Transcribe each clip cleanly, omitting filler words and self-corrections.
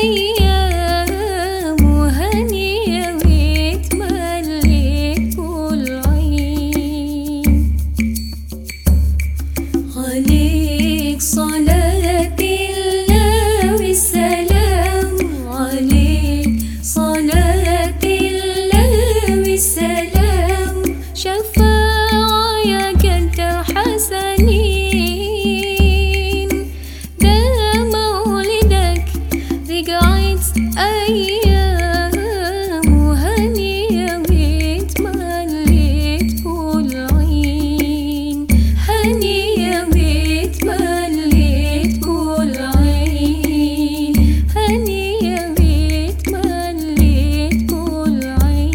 أيام هنية واتمليت كل عين. عليك صلاة الله والسلام، عليك صلاة الله والسلام، شفاعة يا جد الحسنين. ده مولدك رجعت أيام هنية واتمليت كل عين، هنية واتمليت كل عين، هنية واتمليت كل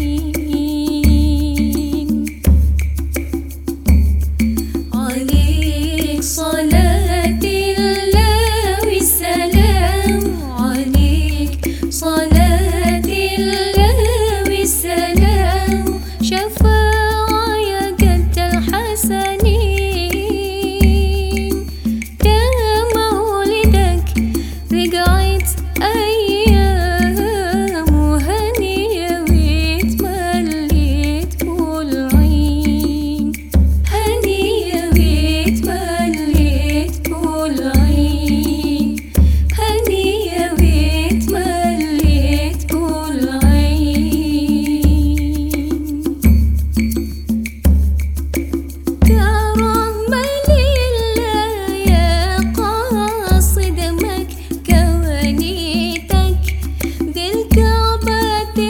عين. عليك صلاة الله والسلام، عليك صلاة الله والسلام، شفاعة يا جد الحسنين. ده مولدك رجعت أيام هنية واتمليت كل عين، هنية واتمليت كل عين، هنية واتمليت كل عين. يا رحمة لله يا قاصد مكة ونيتك بالكعبة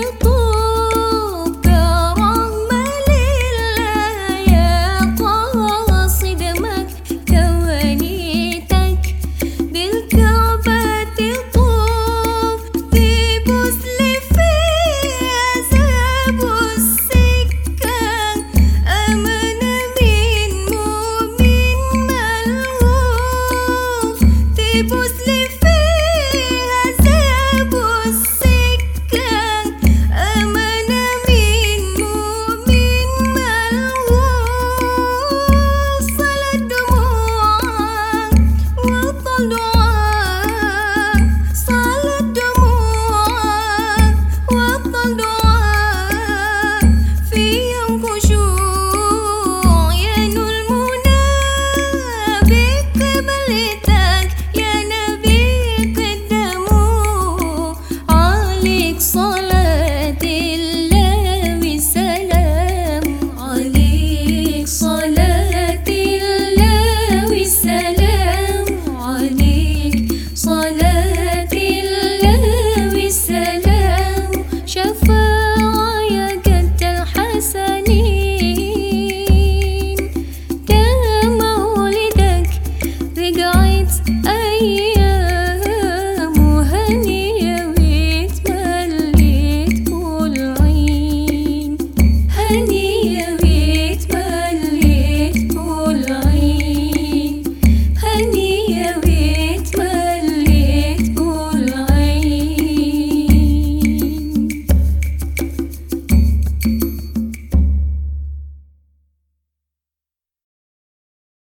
تطوف. يا رحمة لله يا قاصد مكة ونيتك بالكعبة تطوف. تبوس لي في عذاب السكة أمانة من مؤمن ملهوف. تبوس لي في